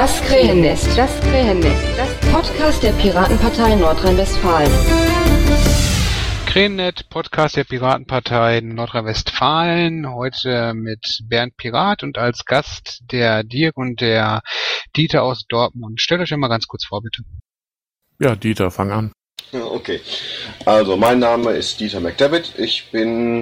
Das Krähennest. Das Podcast der Piratenpartei Nordrhein-Westfalen. Krähennet, Podcast der Piratenpartei Nordrhein-Westfalen. Heute mit Bernd Pirat und als Gast der Dirk und der Dieter aus Dortmund. Stellt euch mal ganz kurz vor, bitte. Ja, Dieter, fang an. Ja, okay. Also, mein Name ist Dieter McDevitt. Ich bin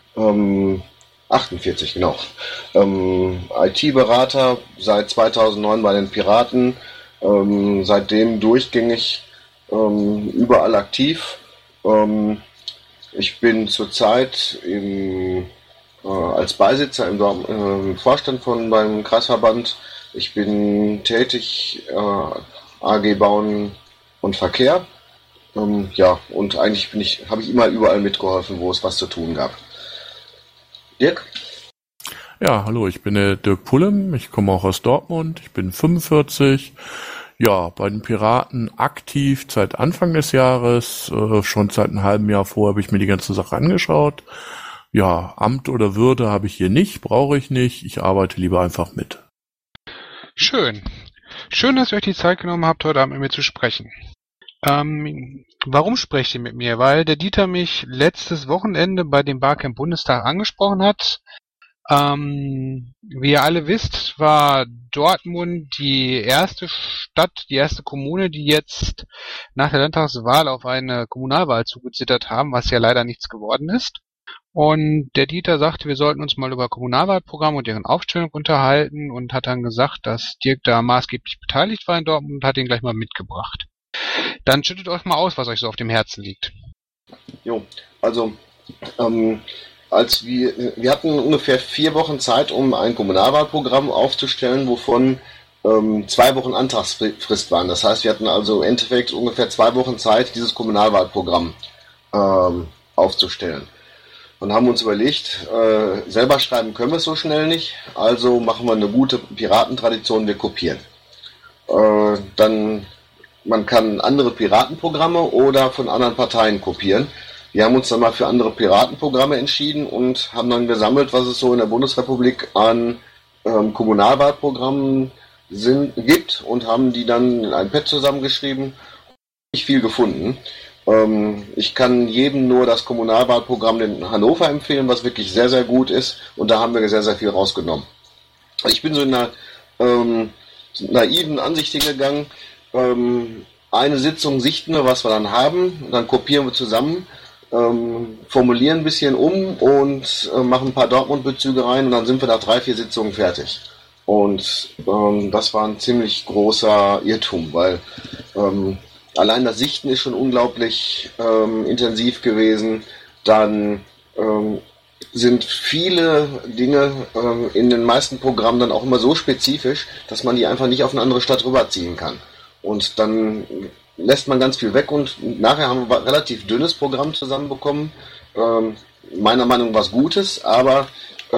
48, genau. IT-Berater seit 2009 bei den Piraten. Seitdem durchgängig überall aktiv. Ich bin zurzeit als Beisitzer im Vorstand beim Kreisverband. Ich bin tätig AG Bauen und Verkehr. Und eigentlich habe ich immer überall mitgeholfen, wo es was zu tun gab. Dirk? Ja, hallo, ich bin der Dirk Pullem, ich komme auch aus Dortmund, ich bin 45. Ja, bei den Piraten aktiv seit Anfang des Jahres, schon seit einem halben Jahr vorher habe ich mir die ganze Sache angeschaut. Ja, Amt oder Würde habe ich hier nicht, brauche ich nicht, ich arbeite lieber einfach mit. Schön, dass ihr euch die Zeit genommen habt, heute Abend mit mir zu sprechen. Warum sprecht ihr mit mir? Weil der Dieter mich letztes Wochenende bei dem Barcamp Bundestag angesprochen hat. Wie ihr alle wisst, war Dortmund die erste Stadt, die erste Kommune, die jetzt nach der Landtagswahl auf eine Kommunalwahl zugezittert haben, was ja leider nichts geworden ist. Und der Dieter sagte, wir sollten uns mal über Kommunalwahlprogramme und deren Aufstellung unterhalten und hat dann gesagt, dass Dirk da maßgeblich beteiligt war in Dortmund und hat ihn gleich mal mitgebracht. Dann schüttet euch mal aus, was euch so auf dem Herzen liegt. Jo, also wir hatten ungefähr 4 Wochen Zeit, um ein Kommunalwahlprogramm aufzustellen, wovon 2 Wochen Antragsfrist waren. Das heißt, wir hatten also im Endeffekt ungefähr 2 Wochen Zeit, dieses Kommunalwahlprogramm aufzustellen. Und haben uns überlegt, selber schreiben können wir es so schnell nicht, also machen wir eine gute Piratentradition, wir kopieren. Man kann andere Piratenprogramme oder von anderen Parteien kopieren. Wir haben uns dann mal für andere Piratenprogramme entschieden und haben dann gesammelt, was es so in der Bundesrepublik an Kommunalwahlprogrammen gibt und haben die dann in ein Pad zusammengeschrieben. Nicht viel gefunden. Ich kann jedem nur das Kommunalwahlprogramm in Hannover empfehlen, was wirklich sehr, sehr gut ist. Und da haben wir sehr, sehr viel rausgenommen. Ich bin so in einer naiven Ansicht hingegangen. Eine Sitzung sichten wir, was wir dann haben, dann kopieren wir zusammen, formulieren ein bisschen um und machen ein paar Dortmund-Bezüge rein und dann sind wir nach 3-4 Sitzungen fertig. Und das war ein ziemlich großer Irrtum, weil allein das Sichten ist schon unglaublich intensiv gewesen. Dann sind viele Dinge in den meisten Programmen dann auch immer so spezifisch, dass man die einfach nicht auf eine andere Stadt rüberziehen kann. Und dann lässt man ganz viel weg und nachher haben wir ein relativ dünnes Programm zusammenbekommen. Meiner Meinung nach was Gutes, aber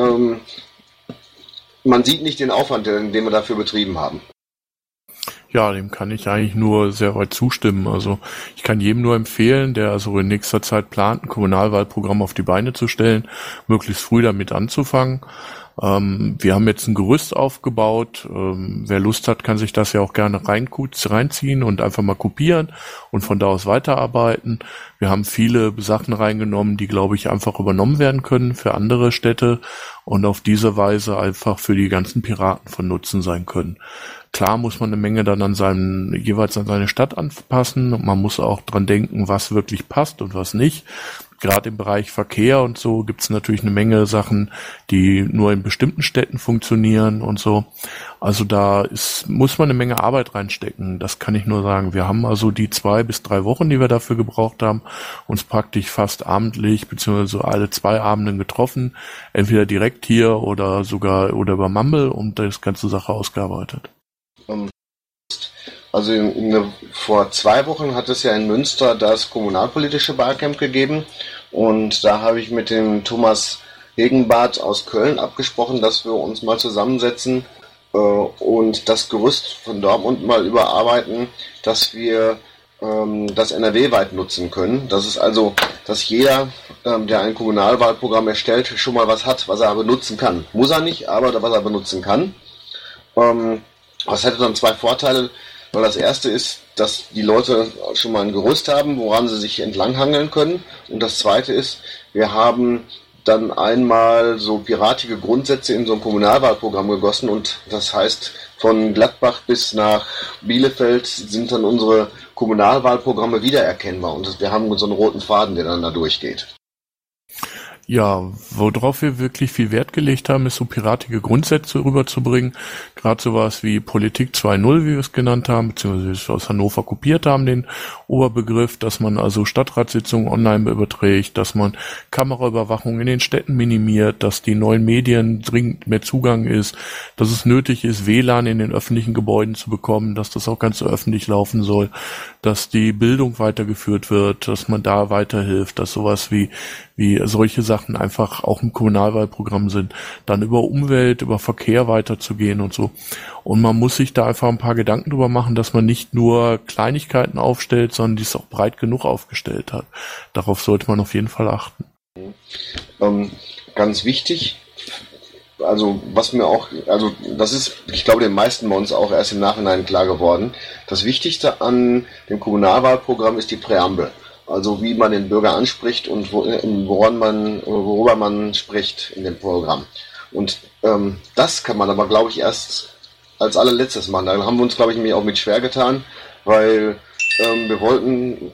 man sieht nicht den Aufwand, den wir dafür betrieben haben. Ja, dem kann ich eigentlich nur sehr weit zustimmen. Also ich kann jedem nur empfehlen, der also in nächster Zeit plant, ein Kommunalwahlprogramm auf die Beine zu stellen, möglichst früh damit anzufangen. Wir haben jetzt ein Gerüst aufgebaut. Wer Lust hat, kann sich das ja auch gerne reinziehen und einfach mal kopieren und von da aus weiterarbeiten. Wir haben viele Sachen reingenommen, die, glaube ich, einfach übernommen werden können für andere Städte und auf diese Weise einfach für die ganzen Piraten von Nutzen sein können. Klar muss man eine Menge dann jeweils an seine Stadt anpassen und man muss auch dran denken, was wirklich passt und was nicht. Gerade im Bereich Verkehr und so gibt es natürlich eine Menge Sachen, die nur in bestimmten Städten funktionieren und so. Also muss man eine Menge Arbeit reinstecken, das kann ich nur sagen. Wir haben also die 2 bis 3 Wochen, die wir dafür gebraucht haben, uns praktisch fast abendlich beziehungsweise alle 2 Abenden getroffen, entweder direkt hier oder über Mumble und das ganze Sache ausgearbeitet. Also vor 2 Wochen hat es ja in Münster das kommunalpolitische Barcamp gegeben und da habe ich mit dem Thomas Hegenbart aus Köln abgesprochen, dass wir uns mal zusammensetzen und das Gerüst von Dortmund mal überarbeiten, dass wir das NRW-weit nutzen können. Das ist also, dass jeder, der ein Kommunalwahlprogramm erstellt, schon mal was hat, was er benutzen kann. Muss er nicht, aber was er benutzen kann. Das hätte dann zwei Vorteile, weil das erste ist, dass die Leute schon mal ein Gerüst haben, woran sie sich entlanghangeln können. Und das zweite ist, wir haben dann einmal so piratige Grundsätze in so ein Kommunalwahlprogramm gegossen und das heißt, von Gladbach bis nach Bielefeld sind dann unsere Kommunalwahlprogramme wiedererkennbar und wir haben so einen roten Faden, der dann da durchgeht. Ja, worauf wir wirklich viel Wert gelegt haben, ist so piratige Grundsätze rüberzubringen. Gerade sowas wie Politik 2.0, wie wir es genannt haben, beziehungsweise wir aus Hannover kopiert haben, den Oberbegriff, dass man also Stadtratssitzungen online überträgt, dass man Kameraüberwachung in den Städten minimiert, dass die neuen Medien dringend mehr Zugang ist, dass es nötig ist, WLAN in den öffentlichen Gebäuden zu bekommen, dass das auch ganz öffentlich laufen soll, dass die Bildung weitergeführt wird, dass man da weiterhilft, dass sowas wie solche Sachen einfach auch im Kommunalwahlprogramm sind, dann über Umwelt, über Verkehr weiterzugehen und so. Und man muss sich da einfach ein paar Gedanken drüber machen, dass man nicht nur Kleinigkeiten aufstellt, sondern dies auch breit genug aufgestellt hat. Darauf sollte man auf jeden Fall achten. Ganz wichtig, also was mir auch, also das ist, ich glaube, den meisten bei uns auch erst im Nachhinein klar geworden. Das Wichtigste an dem Kommunalwahlprogramm ist die Präambel. Also wie man den Bürger anspricht und worüber man spricht in dem Programm. Und das kann man aber, glaube ich, erst als allerletztes machen. Da haben wir uns, glaube ich, auch mit schwer getan, weil wir wollten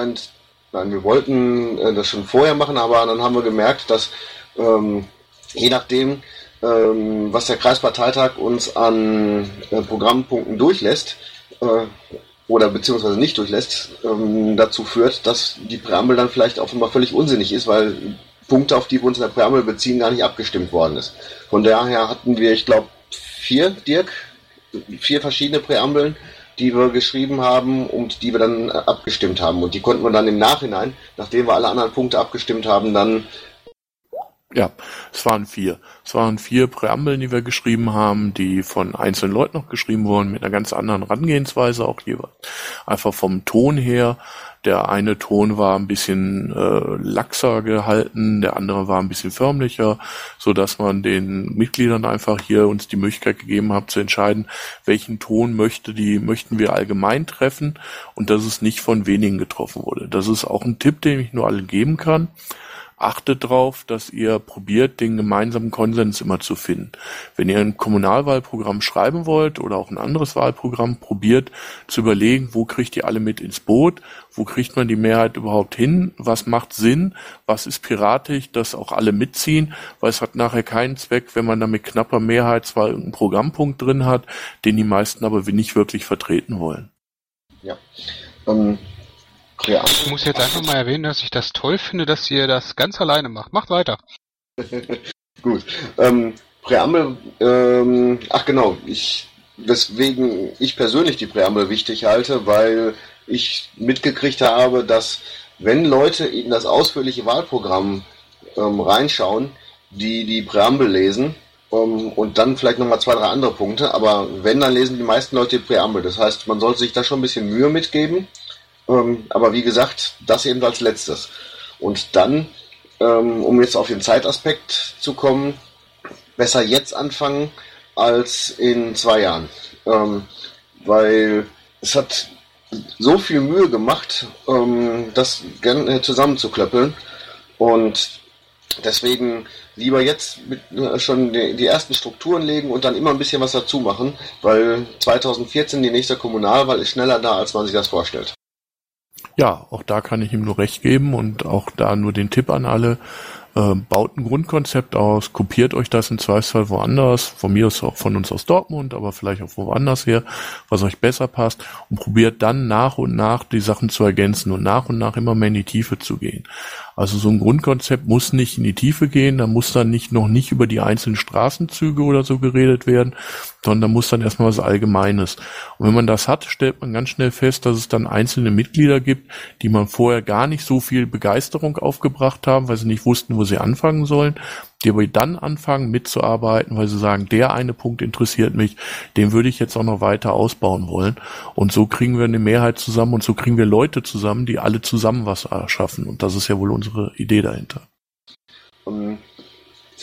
das schon vorher machen, aber dann haben wir gemerkt, dass je nachdem, was der Kreisparteitag uns an Programmpunkten durchlässt, oder beziehungsweise nicht durchlässt, dazu führt, dass die Präambel dann vielleicht auch immer völlig unsinnig ist, weil Punkte, auf die wir uns in der Präambel beziehen, gar nicht abgestimmt worden ist. Von daher hatten wir, ich glaube, 4 verschiedene Präambeln, die wir geschrieben haben und die wir dann abgestimmt haben. Und die konnten wir dann im Nachhinein, nachdem wir alle anderen Punkte abgestimmt haben, dann... Ja, es waren 4. Es waren 4 Präambeln, die wir geschrieben haben, die von einzelnen Leuten noch geschrieben wurden, mit einer ganz anderen Herangehensweise auch jeweils. Einfach vom Ton her. Der eine Ton war ein bisschen laxer gehalten, der andere war ein bisschen förmlicher, so dass man den Mitgliedern einfach hier uns die Möglichkeit gegeben hat zu entscheiden, welchen Ton möchten wir allgemein treffen und dass es nicht von wenigen getroffen wurde. Das ist auch ein Tipp, den ich nur allen geben kann. Achtet darauf, dass ihr probiert, den gemeinsamen Konsens immer zu finden. Wenn ihr ein Kommunalwahlprogramm schreiben wollt oder auch ein anderes Wahlprogramm, probiert zu überlegen, wo kriegt ihr alle mit ins Boot, wo kriegt man die Mehrheit überhaupt hin, was macht Sinn, was ist piratisch, dass auch alle mitziehen, weil es hat nachher keinen Zweck, wenn man da mit knapper Mehrheit zwar irgendeinen Programmpunkt drin hat, den die meisten aber nicht wirklich vertreten wollen. Ja, Ich muss jetzt einfach mal erwähnen, dass ich das toll finde, dass ihr das ganz alleine macht. Macht weiter. Gut. Präambel, weswegen ich persönlich die Präambel wichtig halte, weil ich mitgekriegt habe, dass wenn Leute in das ausführliche Wahlprogramm reinschauen, die Präambel lesen, und dann vielleicht nochmal 2, 3 andere Punkte, aber wenn, dann lesen die meisten Leute die Präambel. Das heißt, man sollte sich da schon ein bisschen Mühe mitgeben. Aber wie gesagt, das eben als letztes. Und dann, um jetzt auf den Zeitaspekt zu kommen, besser jetzt anfangen als in 2 Jahren. Weil es hat so viel Mühe gemacht, das zusammenzuklöppeln. Und deswegen lieber jetzt schon die ersten Strukturen legen und dann immer ein bisschen was dazu machen, weil 2014 die nächste Kommunalwahl ist schneller da, als man sich das vorstellt. Ja, auch da kann ich ihm nur recht geben und auch da nur den Tipp an alle, baut ein Grundkonzept aus, kopiert euch das im Zweifelsfall woanders, von mir aus auch von uns aus Dortmund, aber vielleicht auch woanders her, was euch besser passt und probiert dann nach und nach die Sachen zu ergänzen und nach immer mehr in die Tiefe zu gehen. Also so ein Grundkonzept muss nicht in die Tiefe gehen, da muss dann noch nicht über die einzelnen Straßenzüge oder so geredet werden, sondern da muss dann erstmal was Allgemeines. Und wenn man das hat, stellt man ganz schnell fest, dass es dann einzelne Mitglieder gibt, die man vorher gar nicht so viel Begeisterung aufgebracht haben, weil sie nicht wussten, wo sie anfangen sollen, die aber dann anfangen mitzuarbeiten, weil sie sagen, der eine Punkt interessiert mich, den würde ich jetzt auch noch weiter ausbauen wollen. Und so kriegen wir eine Mehrheit zusammen und so kriegen wir Leute zusammen, die alle zusammen was erschaffen. Und das ist ja wohl unsere Idee dahinter.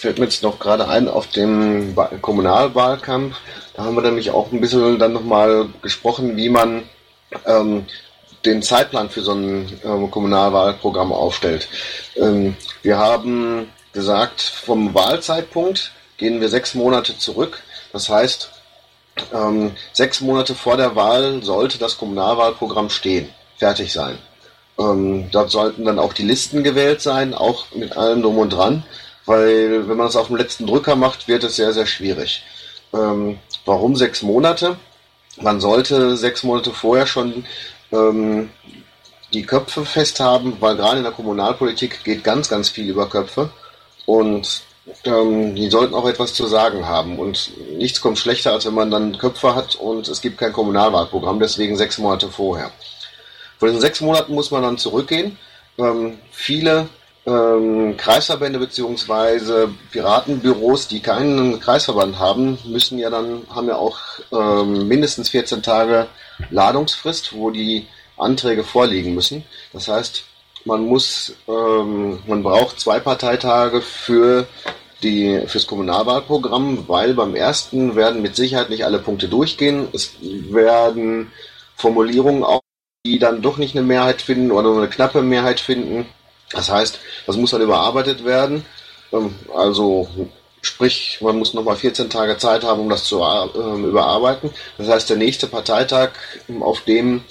fällt mir jetzt noch gerade ein, auf dem Kommunalwahlkampf, da haben wir nämlich auch ein bisschen dann nochmal gesprochen, wie man den Zeitplan für so ein Kommunalwahlprogramm aufstellt. Wir haben gesagt, vom Wahlzeitpunkt gehen wir 6 Monate zurück. Das heißt, 6 Monate vor der Wahl sollte das Kommunalwahlprogramm stehen, fertig sein. Dort sollten dann auch die Listen gewählt sein, auch mit allem drum und dran, weil wenn man es auf dem letzten Drücker macht, wird es sehr, sehr schwierig. Warum 6 Monate? Man sollte 6 Monate vorher schon die Köpfe festhaben, weil gerade in der Kommunalpolitik geht ganz, ganz viel über Köpfe und die sollten auch etwas zu sagen haben und nichts kommt schlechter, als wenn man dann Köpfe hat und es gibt kein Kommunalwahlprogramm, deswegen 6 Monate vorher. Von den 6 Monaten muss man dann zurückgehen. Viele Kreisverbände bzw. Piratenbüros, die keinen Kreisverband haben, haben ja auch mindestens 14 Tage Ladungsfrist, wo die Anträge vorliegen müssen. Das heißt, man braucht 2 Parteitage fürs Kommunalwahlprogramm, weil beim ersten werden mit Sicherheit nicht alle Punkte durchgehen. Es werden Formulierungen auch, die dann doch nicht eine Mehrheit finden oder nur eine knappe Mehrheit finden. Das heißt, das muss dann überarbeitet werden. Also sprich, man muss nochmal 14 Tage Zeit haben, um das zu überarbeiten. Das heißt, der nächste Parteitag, auf dem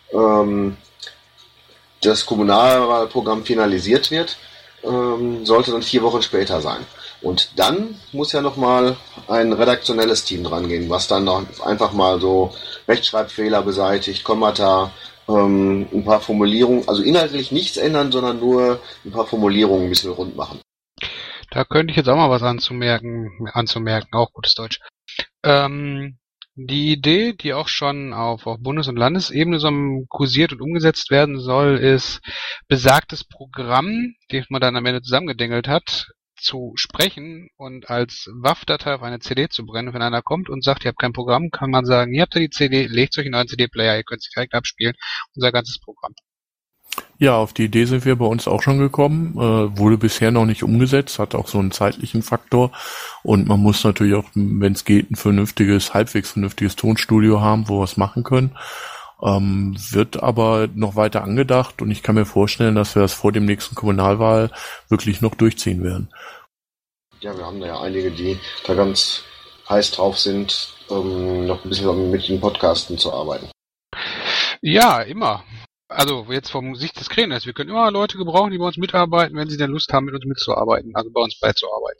das Kommunalwahlprogramm finalisiert wird, sollte dann 4 Wochen später sein. Und dann muss ja nochmal ein redaktionelles Team dran gehen, was dann noch einfach mal so Rechtschreibfehler beseitigt, Kommata, ein paar Formulierungen, also inhaltlich nichts ändern, sondern nur ein paar Formulierungen ein bisschen rund machen. Da könnte ich jetzt auch mal was anzumerken, auch gutes Deutsch. Die Idee, die auch schon auf Bundes- und Landesebene so kursiert und umgesetzt werden soll, ist, besagtes Programm, das man dann am Ende zusammengedengelt hat, zu sprechen und als WAV-Datei auf eine CD zu brennen. Wenn einer kommt und sagt, ihr habt kein Programm, kann man sagen, ihr habt ja die CD, legt euch einen neuen CD-Player, ihr könnt es direkt abspielen, unser ganzes Programm. Ja, auf die Idee sind wir bei uns auch schon gekommen, wurde bisher noch nicht umgesetzt, hat auch so einen zeitlichen Faktor und man muss natürlich auch, wenn es geht, ein halbwegs vernünftiges Tonstudio haben, wo wir es machen können. Wird aber noch weiter angedacht und ich kann mir vorstellen, dass wir das vor dem nächsten Kommunalwahl wirklich noch durchziehen werden. Ja, wir haben da ja einige, die da ganz heiß drauf sind, noch ein bisschen mit den Podcasten zu arbeiten. Ja, immer. Also jetzt vom Sicht des Trainers, wir können immer Leute gebrauchen, die bei uns mitarbeiten, wenn sie denn Lust haben, mit uns mitzuarbeiten, also bei uns beizuarbeiten.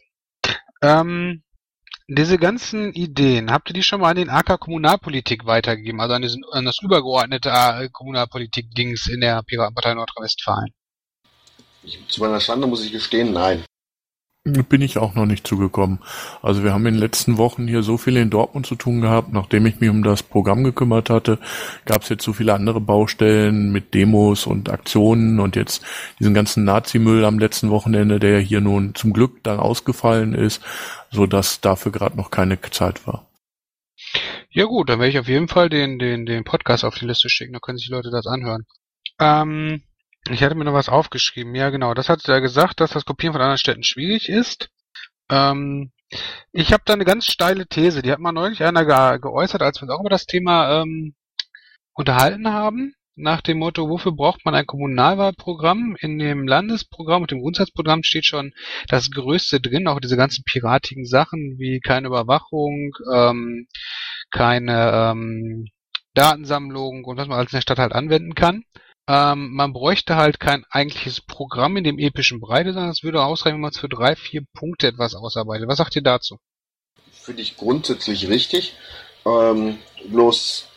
Diese ganzen Ideen, habt ihr die schon mal an den AK Kommunalpolitik weitergegeben, also an das übergeordnete Kommunalpolitik-Dings in der Piratenpartei Nordrhein-Westfalen? Zu meiner Schande muss ich gestehen, nein. Bin ich auch noch nicht zugekommen. Also wir haben in den letzten Wochen hier so viel in Dortmund zu tun gehabt. Nachdem ich mich um das Programm gekümmert hatte, gab es jetzt so viele andere Baustellen mit Demos und Aktionen und jetzt diesen ganzen Nazi-Müll am letzten Wochenende, der hier nun zum Glück dann ausgefallen ist, so dass dafür gerade noch keine Zeit war. Ja gut, dann werde ich auf jeden Fall den Podcast auf die Liste schicken, da können sich die Leute das anhören. Ich hatte mir noch was aufgeschrieben. Ja, genau. Das hat er gesagt, dass das Kopieren von anderen Städten schwierig ist. Ich habe da eine ganz steile These. Die hat mal neulich einer geäußert, als wir uns auch über das Thema unterhalten haben. Nach dem Motto, wofür braucht man ein Kommunalwahlprogramm? In dem Landesprogramm und dem Grundsatzprogramm steht schon das Größte drin. Auch diese ganzen piratigen Sachen wie keine Überwachung, keine Datensammlung und was man alles in der Stadt halt anwenden kann. Man bräuchte halt kein eigentliches Programm in dem epischen Breite, sondern es würde ausreichen, wenn man es für 3-4 Punkte etwas ausarbeitet. Was sagt ihr dazu? Finde ich grundsätzlich richtig. Bloß,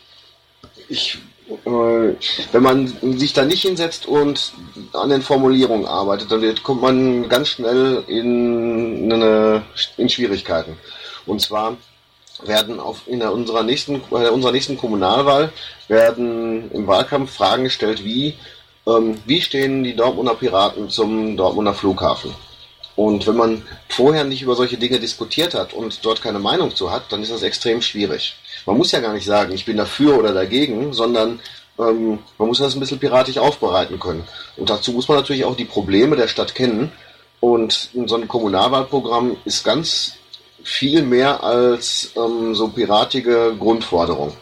wenn man sich da nicht hinsetzt und an den Formulierungen arbeitet, dann kommt man ganz schnell in Schwierigkeiten. Und zwar werden bei unserer nächsten Kommunalwahl werden im Wahlkampf Fragen gestellt wie stehen die Dortmunder Piraten zum Dortmunder Flughafen? Und wenn man vorher nicht über solche Dinge diskutiert hat und dort keine Meinung zu hat, dann ist das extrem schwierig. Man muss ja gar nicht sagen, ich bin dafür oder dagegen, sondern man muss das ein bisschen piratisch aufbereiten können. Und dazu muss man natürlich auch die Probleme der Stadt kennen. Und so ein Kommunalwahlprogramm ist ganz viel mehr als so piratige Grundforderung.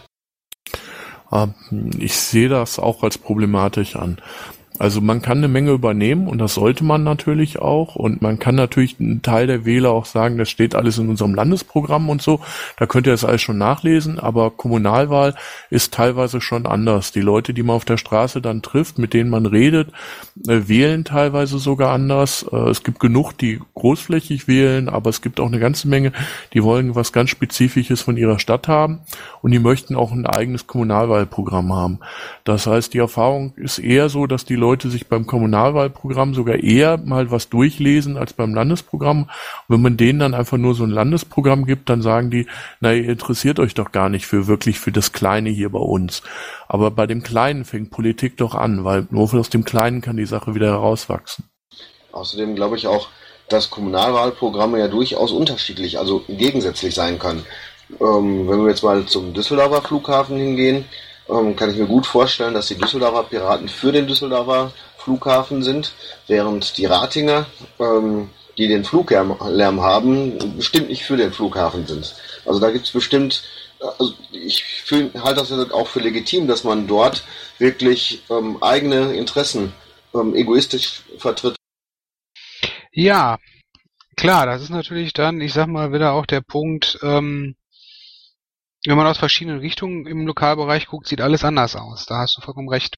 Ich sehe das auch als problematisch an. Also man kann eine Menge übernehmen und das sollte man natürlich auch, und man kann natürlich einen Teil der Wähler auch sagen, das steht alles in unserem Landesprogramm und so, da könnt ihr das alles schon nachlesen, aber Kommunalwahl ist teilweise schon anders. Die Leute, die man auf der Straße dann trifft, mit denen man redet, wählen teilweise sogar anders. Es gibt genug, die großflächig wählen, aber es gibt auch eine ganze Menge, die wollen was ganz Spezifisches von ihrer Stadt haben und die möchten auch ein eigenes Kommunalwahlprogramm haben. Das heißt, die Erfahrung ist eher so, dass die Leute sich beim Kommunalwahlprogramm sogar eher mal was durchlesen als beim Landesprogramm. Und wenn man denen dann einfach nur so ein Landesprogramm gibt, dann sagen die, na, ihr interessiert euch doch gar nicht wirklich für das Kleine hier bei uns. Aber bei dem Kleinen fängt Politik doch an, weil nur aus dem Kleinen kann die Sache wieder herauswachsen. Außerdem glaube ich auch, dass Kommunalwahlprogramme ja durchaus unterschiedlich, also gegensätzlich sein können. Wenn wir jetzt mal zum Düsseldorfer Flughafen hingehen, kann ich mir gut vorstellen, dass die Düsseldorfer Piraten für den Düsseldorfer Flughafen sind, während die Ratinger, die den Fluglärm haben, bestimmt nicht für den Flughafen sind. Also da gibt es bestimmt, also ich halte das auch für legitim, dass man dort wirklich eigene Interessen egoistisch vertritt. Ja, klar, das ist natürlich dann, ich sag mal, wieder auch der Punkt, wenn man aus verschiedenen Richtungen im Lokalbereich guckt, sieht alles anders aus. Da hast du vollkommen recht.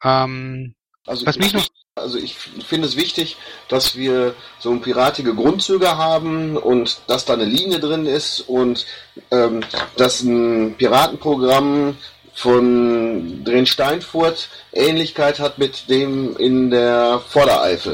Ich finde es wichtig, dass wir so piratige Grundzüge haben und dass da eine Linie drin ist und dass ein Piratenprogramm von Dren-Steinfurt Ähnlichkeit hat mit dem in der Vordereifel.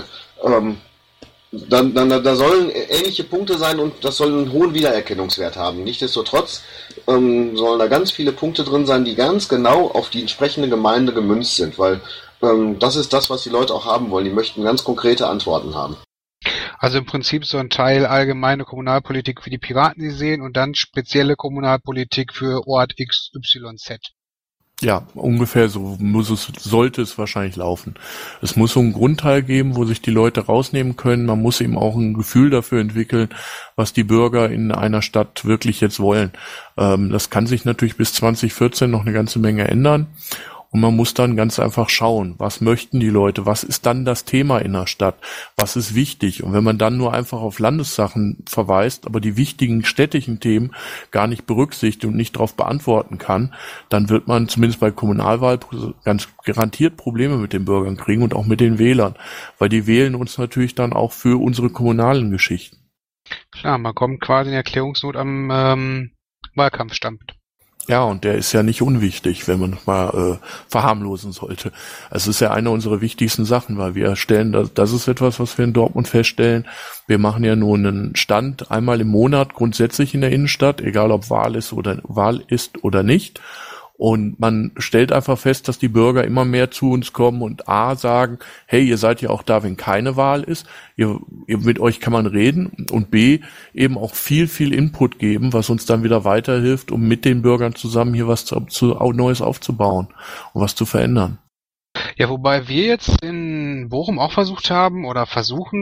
Da sollen ähnliche Punkte sein und das soll einen hohen Wiedererkennungswert haben. Nichtsdestotrotz sollen da ganz viele Punkte drin sein, die ganz genau auf die entsprechende Gemeinde gemünzt sind, weil das ist das, was die Leute auch haben wollen. Die möchten ganz konkrete Antworten haben. Also im Prinzip so ein Teil allgemeine Kommunalpolitik für die Piraten, die sehen, und dann spezielle Kommunalpolitik für Ort XYZ. Ja, ungefähr so sollte es wahrscheinlich laufen. Es muss so einen Grundteil geben, wo sich die Leute rausnehmen können. Man muss eben auch ein Gefühl dafür entwickeln, was die Bürger in einer Stadt wirklich jetzt wollen. Das kann sich natürlich bis 2014 noch eine ganze Menge ändern. Und man muss dann ganz einfach schauen, was möchten die Leute, was ist dann das Thema in der Stadt, was ist wichtig. Und wenn man dann nur einfach auf Landessachen verweist, aber die wichtigen städtischen Themen gar nicht berücksichtigt und nicht darauf beantworten kann, dann wird man zumindest bei Kommunalwahl ganz garantiert Probleme mit den Bürgern kriegen und auch mit den Wählern, weil die wählen uns natürlich dann auch für unsere kommunalen Geschichten. Klar, man kommt quasi in Erklärungsnot am Wahlkampfstand. Ja, und der ist ja nicht unwichtig, wenn man mal verharmlosen sollte. Es ist ja eine unserer wichtigsten Sachen, weil wir stellen, das ist etwas, was wir in Dortmund feststellen. Wir machen ja nur einen Stand einmal im Monat grundsätzlich in der Innenstadt, egal ob Wahl ist oder nicht. Und man stellt einfach fest, dass die Bürger immer mehr zu uns kommen und A sagen, hey, ihr seid ja auch da, wenn keine Wahl ist, mit euch kann man reden, und B, eben auch viel Input geben, was uns dann wieder weiterhilft, um mit den Bürgern zusammen hier was Neues aufzubauen und was zu verändern. Ja, wobei wir jetzt in Bochum auch versucht haben oder versuchen,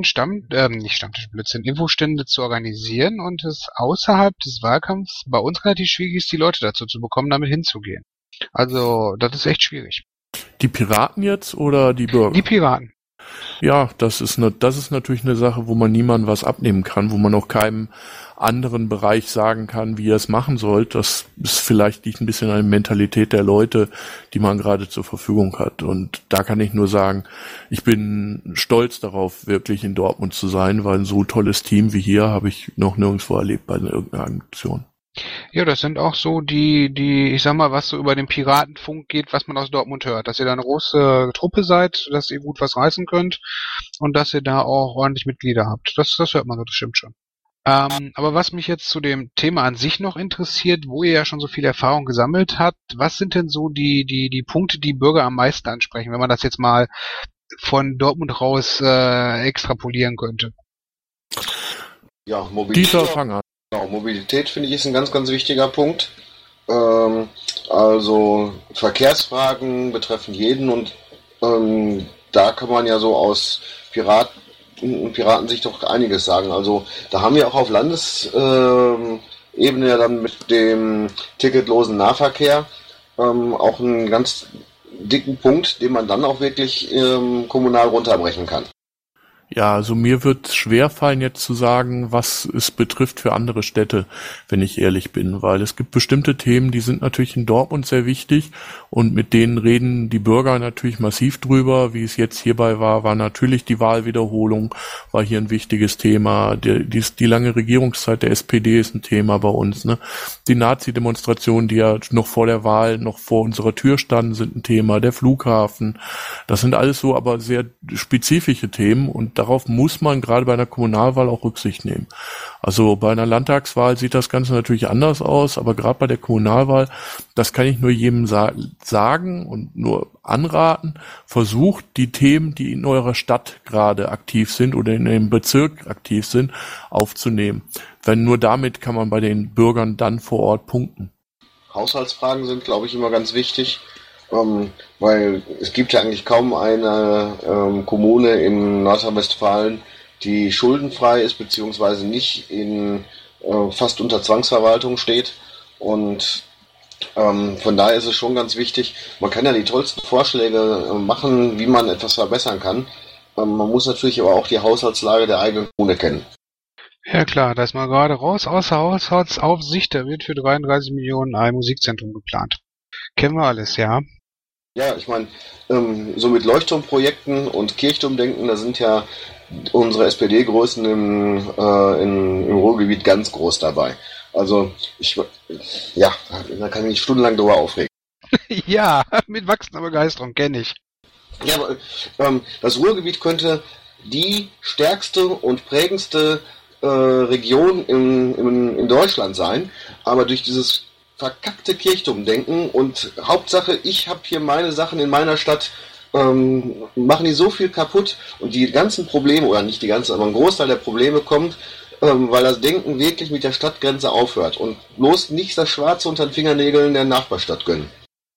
Infostände zu organisieren und es außerhalb des Wahlkampfs bei uns relativ schwierig ist, die Leute dazu zu bekommen, damit hinzugehen. Also, das ist echt schwierig. Die Piraten jetzt oder die Bürger? Die Piraten. Ja, das ist natürlich eine Sache, wo man niemandem was abnehmen kann, wo man auch keinem anderen Bereich sagen kann, wie er es machen soll. Das ist vielleicht liegt ein bisschen an der Mentalität der Leute, die man gerade zur Verfügung hat. Und da kann ich nur sagen, ich bin stolz darauf, wirklich in Dortmund zu sein, weil ein so tolles Team wie hier habe ich noch nirgendwo erlebt bei irgendeiner Aktion. Ja, das sind auch so die, ich sag mal, was so über den Piratenfunk geht, was man aus Dortmund hört. Dass ihr da eine große Truppe seid, dass ihr gut was reißen könnt und dass ihr da auch ordentlich Mitglieder habt. Das hört man so, das stimmt schon. Aber was mich jetzt zu dem Thema an sich noch interessiert, wo ihr ja schon so viel Erfahrung gesammelt habt, was sind denn so die Punkte, die Bürger am meisten ansprechen, wenn man das jetzt mal von Dortmund raus extrapolieren könnte? Ja, Mobilität finde ich ist ein ganz, ganz wichtiger Punkt. Also Verkehrsfragen betreffen jeden und da kann man ja so aus Piraten sich doch einiges sagen. Also da haben wir auch auf Landesebene ja dann mit dem ticketlosen Nahverkehr auch einen ganz dicken Punkt, den man dann auch wirklich kommunal runterbrechen kann. Ja, also mir wird schwer fallen, jetzt zu sagen, was es betrifft für andere Städte, wenn ich ehrlich bin, weil es gibt bestimmte Themen, die sind natürlich in Dortmund sehr wichtig und mit denen reden die Bürger natürlich massiv drüber. Wie es jetzt hierbei war natürlich die Wahlwiederholung, war hier ein wichtiges Thema. Die lange Regierungszeit der SPD ist ein Thema bei uns, ne? Die Nazi-Demonstrationen, die ja noch vor der Wahl, noch vor unserer Tür standen, sind ein Thema. Der Flughafen, das sind alles so aber sehr spezifische Themen und darauf muss man gerade bei einer Kommunalwahl auch Rücksicht nehmen. Also bei einer Landtagswahl sieht das Ganze natürlich anders aus, aber gerade bei der Kommunalwahl, das kann ich nur jedem sagen und nur anraten, versucht die Themen, die in eurer Stadt gerade aktiv sind oder in einem Bezirk aktiv sind, aufzunehmen. Denn nur damit kann man bei den Bürgern dann vor Ort punkten. Haushaltsfragen sind, glaube ich, immer ganz wichtig. Weil es gibt ja eigentlich kaum eine Kommune in Nordrhein-Westfalen, die schuldenfrei ist, beziehungsweise nicht fast unter Zwangsverwaltung steht. Und von daher ist es schon ganz wichtig, man kann ja die tollsten Vorschläge machen, wie man etwas verbessern kann. Man muss natürlich aber auch die Haushaltslage der eigenen Kommune kennen. Ja klar, da ist mal gerade raus, außer Haushaltsaufsicht, da wird für 33 Millionen ein Musikzentrum geplant. Kennen wir alles, ja. Ja, ich meine, so mit Leuchtturmprojekten und Kirchturmdenken, da sind ja unsere SPD-Größen im Ruhrgebiet ganz groß dabei. Also, da kann ich mich stundenlang drüber aufregen. Ja, mit wachsender Begeisterung, kenne ich. Ja, aber das Ruhrgebiet könnte die stärkste und prägendste Region in Deutschland sein, aber durch dieses verkackte Kirchturmdenken und Hauptsache, ich habe hier meine Sachen in meiner Stadt, machen die so viel kaputt und die ganzen Probleme, oder nicht die ganzen, aber ein Großteil der Probleme kommt, weil das Denken wirklich mit der Stadtgrenze aufhört und bloß nicht das Schwarze unter den Fingernägeln der Nachbarstadt gönnen.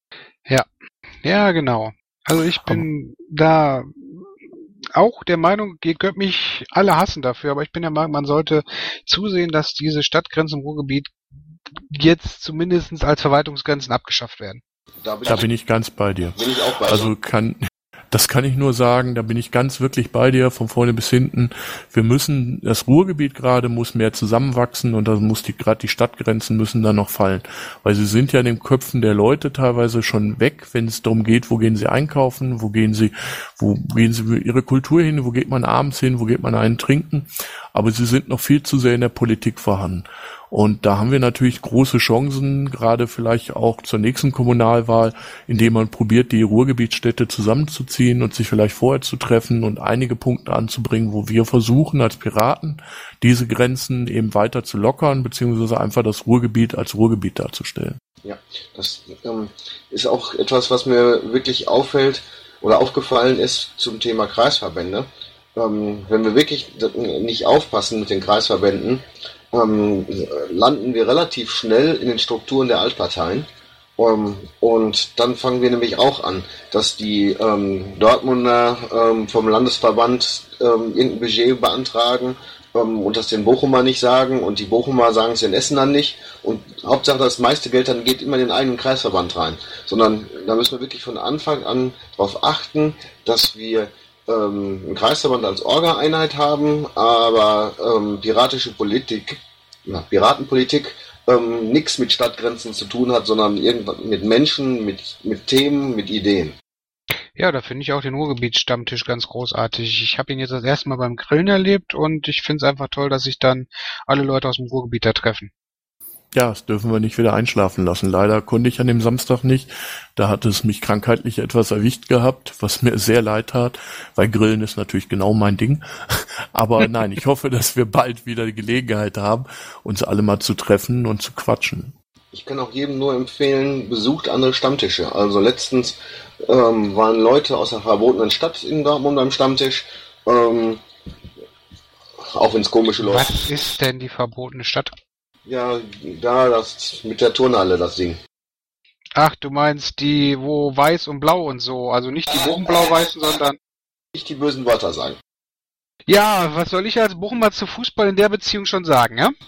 Ja, genau. Also ich bin da auch der Meinung, ihr könnt mich alle hassen dafür, aber ich bin der Meinung, man sollte zusehen, dass diese Stadtgrenzen im Ruhrgebiet jetzt zumindest als Verwaltungsgrenzen abgeschafft werden. Da bin ich ganz bei dir. Bin ich auch bei dir. Also das kann ich nur sagen, da bin ich ganz wirklich bei dir, von vorne bis hinten. Das Ruhrgebiet gerade muss mehr zusammenwachsen und da muss gerade die Stadtgrenzen müssen da noch fallen. Weil sie sind ja in den Köpfen der Leute teilweise schon weg, wenn es darum geht, wo gehen sie einkaufen, wo gehen sie für ihre Kultur hin, wo geht man abends hin, wo geht man einen trinken. Aber sie sind noch viel zu sehr in der Politik vorhanden. Und da haben wir natürlich große Chancen, gerade vielleicht auch zur nächsten Kommunalwahl, indem man probiert, die Ruhrgebietsstädte zusammenzuziehen und sich vielleicht vorher zu treffen und einige Punkte anzubringen, wo wir versuchen als Piraten, diese Grenzen eben weiter zu lockern, beziehungsweise einfach das Ruhrgebiet als Ruhrgebiet darzustellen. Ja, das ist auch etwas, was mir wirklich auffällt oder aufgefallen ist zum Thema Kreisverbände. Wenn wir wirklich nicht aufpassen mit den Kreisverbänden, landen wir relativ schnell in den Strukturen der Altparteien. Und dann fangen wir nämlich auch an, dass die Dortmunder vom Landesverband irgendein Budget beantragen und das den Bochumer nicht sagen und die Bochumer sagen es den Essenern nicht und Hauptsache das meiste Geld dann geht immer in den eigenen Kreisverband rein. Sondern da müssen wir wirklich von Anfang an darauf achten, dass wir einen Kreisverband als Orga-Einheit haben, aber Piratenpolitik nichts mit Stadtgrenzen zu tun hat, sondern irgendwas mit Menschen, mit Themen, mit Ideen. Ja, da finde ich auch den Ruhrgebietsstammtisch ganz großartig. Ich habe ihn jetzt das erste Mal beim Grillen erlebt und ich finde es einfach toll, dass sich dann alle Leute aus dem Ruhrgebiet da treffen. Ja, das dürfen wir nicht wieder einschlafen lassen. Leider konnte ich an dem Samstag nicht. Da hat es mich krankheitlich etwas erwischt gehabt, was mir sehr leid tat, weil Grillen ist natürlich genau mein Ding. Aber nein, ich hoffe, dass wir bald wieder die Gelegenheit haben, uns alle mal zu treffen und zu quatschen. Ich kann auch jedem nur empfehlen, besucht andere Stammtische. Also letztens waren Leute aus der verbotenen Stadt in Dortmund am Stammtisch. Auch wenn es komische Leute. Was ist denn die verbotene Stadt? Ja, da das mit der Turnhalle, das Ding. Ach, du meinst die, wo weiß und blau und so. Also nicht die Bochum blau-weißen, sondern... Nicht die bösen Wörter sagen. Ja, was soll ich als Bochumer zu Fußball in der Beziehung schon sagen, ja?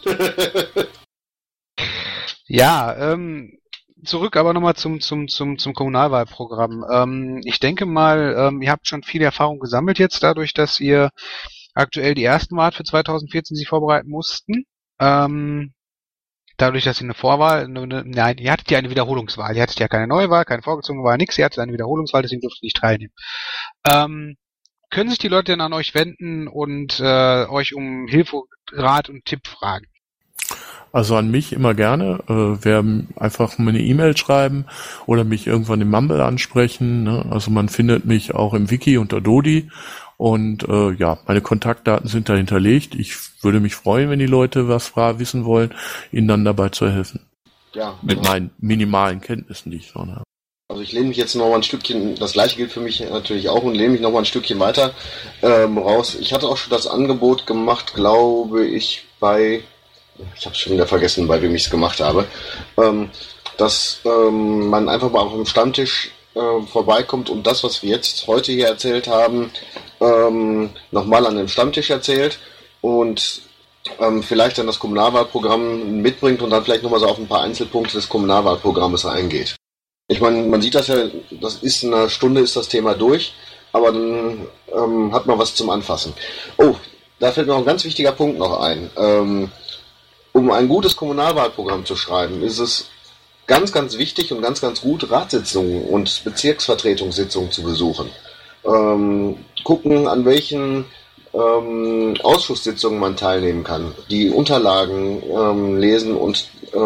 Ja, zurück aber nochmal zum Kommunalwahlprogramm. Ich denke mal, ihr habt schon viel Erfahrung gesammelt jetzt dadurch, dass ihr aktuell die ersten Wahl für 2014 sich vorbereiten mussten. Dadurch, dass ihr eine Vorwahl, nein, ihr hattet ja eine Wiederholungswahl. Ihr hattet ja keine Neuwahl, keine vorgezogene Wahl, nichts. Ihr hattet eine Wiederholungswahl, deswegen dürft ihr nicht teilnehmen. Können sich die Leute denn an euch wenden und euch um Hilfe, Rat und Tipp fragen? Also an mich immer gerne. Wer einfach mir eine E-Mail schreiben oder mich irgendwann im Mumble ansprechen. Ne? Also man findet mich auch im Wiki unter Dodi. Und meine Kontaktdaten sind da hinterlegt. Ich würde mich freuen, wenn die Leute was wissen wollen, ihnen dann dabei zu helfen. Ja. Mit meinen minimalen Kenntnissen, die ich schon habe. Also ich lehne mich jetzt noch mal ein Stückchen, das gleiche gilt für mich natürlich auch, und lehne mich noch mal ein Stückchen weiter raus. Ich hatte auch schon das Angebot gemacht, glaube ich, ich habe schon wieder vergessen, bei wem ich es gemacht habe, dass man einfach mal auf dem Stammtisch vorbeikommt und das, was wir jetzt heute hier erzählt haben, nochmal an dem Stammtisch erzählt und vielleicht dann das Kommunalwahlprogramm mitbringt und dann vielleicht nochmal so auf ein paar Einzelpunkte des Kommunalwahlprogrammes eingeht. Ich meine, man sieht das ja, das ist in einer Stunde ist das Thema durch, aber dann hat man was zum Anfassen. Oh, da fällt mir noch ein ganz wichtiger Punkt noch ein. Um ein gutes Kommunalwahlprogramm zu schreiben, ist es ganz, ganz wichtig und ganz, ganz gut, Ratssitzungen und Bezirksvertretungssitzungen zu besuchen. Gucken, an welchen Ausschusssitzungen man teilnehmen kann, die Unterlagen lesen und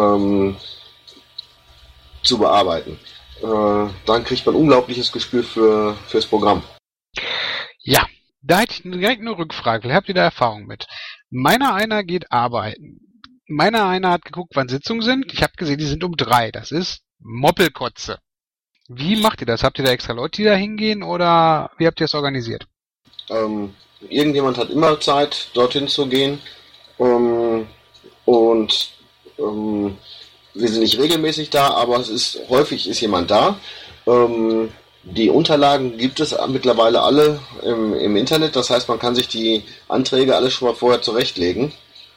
zu bearbeiten. Dann kriegt man ein unglaubliches Gespür fürs Programm. Ja, da hätte ich direkt eine Rückfrage. Vielleicht habt ihr da Erfahrung mit. Meiner einer geht arbeiten. Meiner einer hat geguckt, wann Sitzungen sind. Ich habe gesehen, die sind um 3. Das ist Moppelkotze. Wie macht ihr das? Habt ihr da extra Leute, die da hingehen, oder wie habt ihr das organisiert? Irgendjemand hat immer Zeit, dorthin zu gehen. Wir sind nicht regelmäßig da, aber häufig ist jemand da. Die Unterlagen gibt es mittlerweile alle im Internet. Das heißt, man kann sich die Anträge alle schon mal vorher zurechtlegen.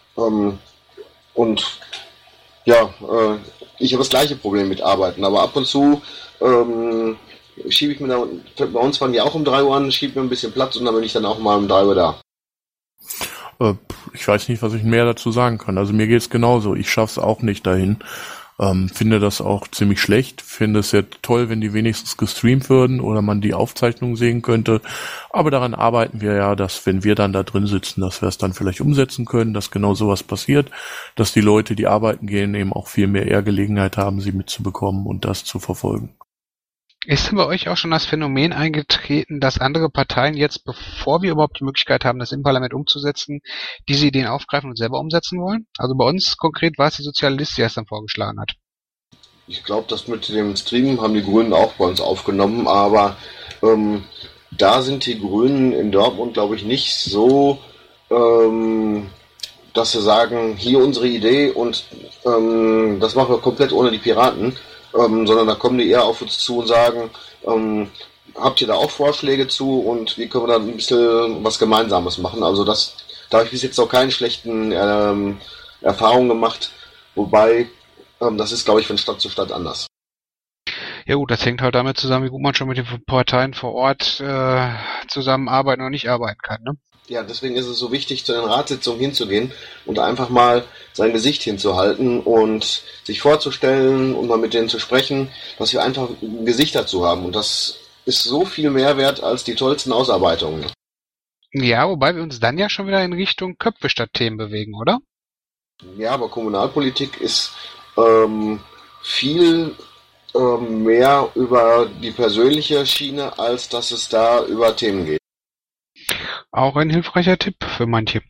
Ich habe das gleiche Problem mit Arbeiten, aber ab und zu schiebe ich mir da, bei uns fangen die auch um 3 Uhr an, schiebe mir ein bisschen Platz und dann bin ich dann auch mal um 3 Uhr da. Ich weiß nicht, was ich mehr dazu sagen kann. Also mir geht's genauso. Ich schaff's auch nicht dahin. Finde das auch ziemlich schlecht. Finde es sehr toll, wenn die wenigstens gestreamt würden oder man die Aufzeichnung sehen könnte. Aber daran arbeiten wir ja, dass wenn wir dann da drin sitzen, dass wir es dann vielleicht umsetzen können, dass genau sowas passiert, dass die Leute, die arbeiten gehen, eben auch viel mehr Gelegenheit haben, sie mitzubekommen und das zu verfolgen. Ist denn bei euch auch schon das Phänomen eingetreten, dass andere Parteien jetzt, bevor wir überhaupt die Möglichkeit haben, das im Parlament umzusetzen, diese Ideen aufgreifen und selber umsetzen wollen? Also bei uns konkret war es die Sozialist, die es dann vorgeschlagen hat. Ich glaube, das mit dem Streamen haben die Grünen auch bei uns aufgenommen, aber da sind die Grünen in Dortmund, glaube ich, nicht so, dass sie sagen, hier unsere Idee und das machen wir komplett ohne die Piraten. Sondern da kommen die eher auf uns zu und sagen, habt ihr da auch Vorschläge zu und wie können wir da ein bisschen was Gemeinsames machen? Also da habe ich bis jetzt noch keine schlechten Erfahrungen gemacht, wobei das ist, glaube ich, von Stadt zu Stadt anders. Ja gut, das hängt halt damit zusammen, wie gut man schon mit den Parteien vor Ort zusammenarbeiten oder nicht arbeiten kann, ne? Ja, deswegen ist es so wichtig, zu den Ratssitzungen hinzugehen und einfach mal sein Gesicht hinzuhalten und sich vorzustellen und mal mit denen zu sprechen, dass wir einfach ein Gesicht dazu haben. Und das ist so viel mehr wert als die tollsten Ausarbeitungen. Ja, wobei wir uns dann ja schon wieder in Richtung Köpfe statt Themen bewegen, oder? Ja, aber Kommunalpolitik ist viel mehr über die persönliche Schiene, als dass es da über Themen geht. Auch ein hilfreicher Tipp für manche.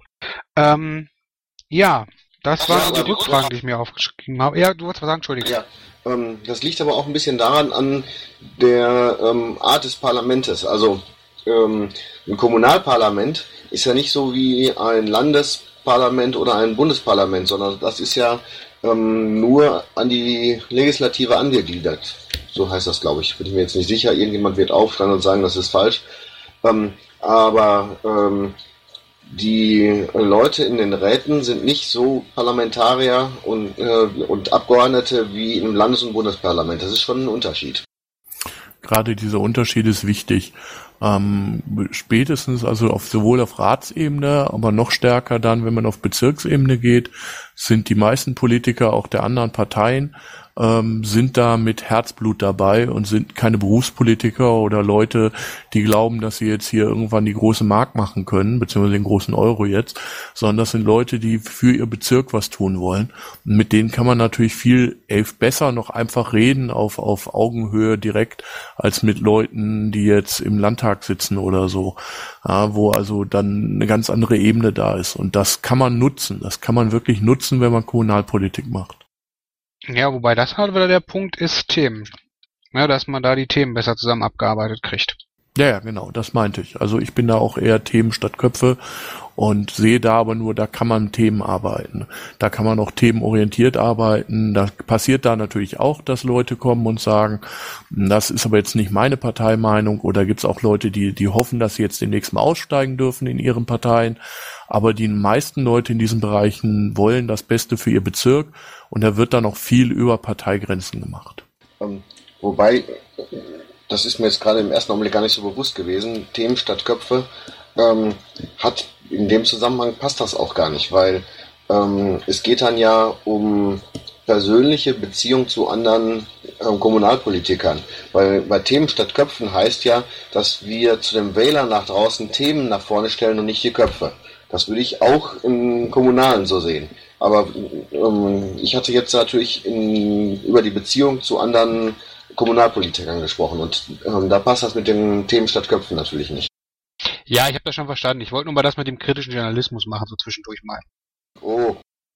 Ja, das waren die Rückfragen, die ich mir aufgeschrieben habe. Ja, du wolltest was sagen, Entschuldigung. Ja, das liegt aber auch ein bisschen daran an der Art des Parlamentes. Also ein Kommunalparlament ist ja nicht so wie ein Landesparlament oder ein Bundesparlament, sondern das ist ja nur an die Legislative angegliedert. So heißt das, glaube ich. Bin ich mir jetzt nicht sicher. Irgendjemand wird aufstehen und sagen, das ist falsch. Aber die Leute in den Räten sind nicht so Parlamentarier und Abgeordnete wie im Landes- und Bundesparlament. Das ist schon ein Unterschied. Gerade dieser Unterschied ist wichtig. Spätestens also sowohl auf Ratsebene, aber noch stärker dann, wenn man auf Bezirksebene geht, sind die meisten Politiker auch der anderen Parteien sind da mit Herzblut dabei und sind keine Berufspolitiker oder Leute, die glauben, dass sie jetzt hier irgendwann die große Mark machen können, beziehungsweise den großen Euro jetzt, sondern das sind Leute, die für ihr Bezirk was tun wollen. Und mit denen kann man natürlich viel besser noch einfach reden auf Augenhöhe direkt, als mit Leuten, die jetzt im Landtag sitzen oder so, ja, wo also dann eine ganz andere Ebene da ist. Und das kann man nutzen. Das kann man wirklich nutzen, wenn man Kommunalpolitik macht. Ja, wobei das halt wieder der Punkt ist, Themen. Ja, dass man da die Themen besser zusammen abgearbeitet kriegt. Ja, genau, das meinte ich. Also ich bin da auch eher Themen statt Köpfe und sehe da aber nur, da kann man Themen arbeiten. Da kann man auch themenorientiert arbeiten. Da passiert da natürlich auch, dass Leute kommen und sagen, das ist aber jetzt nicht meine Parteimeinung, oder gibt es auch Leute, die hoffen, dass sie jetzt demnächst mal aussteigen dürfen in ihren Parteien. Aber die meisten Leute in diesen Bereichen wollen das Beste für ihr Bezirk, und da wird dann auch viel über Parteigrenzen gemacht. Wobei, das ist mir jetzt gerade im ersten Augenblick gar nicht so bewusst gewesen, Themen statt Köpfe, hat in dem Zusammenhang passt das auch gar nicht, weil es geht dann ja um persönliche Beziehung zu anderen Kommunalpolitikern. Weil bei Themen statt Köpfen heißt ja, dass wir zu den Wählern nach draußen Themen nach vorne stellen und nicht die Köpfe. Das würde ich auch im Kommunalen so sehen. Aber ich hatte jetzt natürlich über die Beziehung zu anderen Kommunalpolitikern gesprochen, und da passt das mit den Themen statt Köpfen natürlich nicht. Ja, ich habe das schon verstanden. Ich wollte nur mal das mit dem kritischen Journalismus machen, so zwischendurch mal. Oh.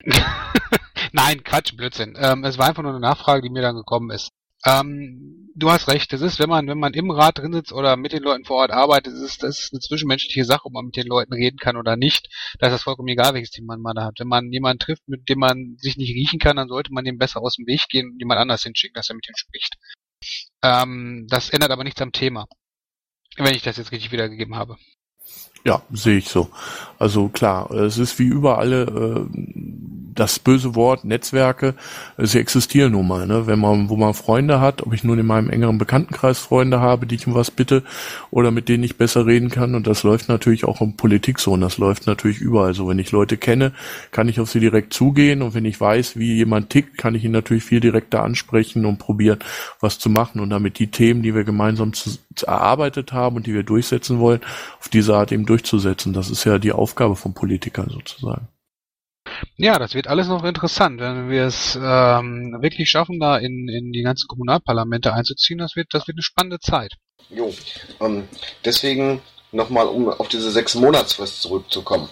Nein, Quatsch, Blödsinn. Es war einfach nur eine Nachfrage, die mir dann gekommen ist. Du hast recht, das ist, wenn man im Rat drin sitzt oder mit den Leuten vor Ort arbeitet, das ist eine zwischenmenschliche Sache, ob man mit den Leuten reden kann oder nicht. Da ist das vollkommen egal, welches Thema man da hat. Wenn man jemanden trifft, mit dem man sich nicht riechen kann, dann sollte man dem besser aus dem Weg gehen und jemand anders hinschicken, dass er mit ihm spricht. Das ändert aber nichts am Thema, wenn ich das jetzt richtig wiedergegeben habe. Ja, sehe ich so. Also klar, es ist wie überall das böse Wort Netzwerke, sie existieren nun mal, ne? Wo man Freunde hat, ob ich nun in meinem engeren Bekanntenkreis Freunde habe, die ich um was bitte oder mit denen ich besser reden kann, und das läuft natürlich auch in Politik so, und das läuft natürlich überall so. Wenn ich Leute kenne, kann ich auf sie direkt zugehen, und wenn ich weiß, wie jemand tickt, kann ich ihn natürlich viel direkter ansprechen und probieren, was zu machen, und damit die Themen, die wir gemeinsam erarbeitet haben und die wir durchsetzen wollen, auf diese Art eben durchzusetzen. Das ist ja die Aufgabe von Politikern sozusagen. Ja, das wird alles noch interessant, wenn wir es wirklich schaffen, da in die ganzen Kommunalparlamente einzuziehen. Das wird eine spannende Zeit. Jo, deswegen nochmal, um auf diese 6-Monatsfrist zurückzukommen.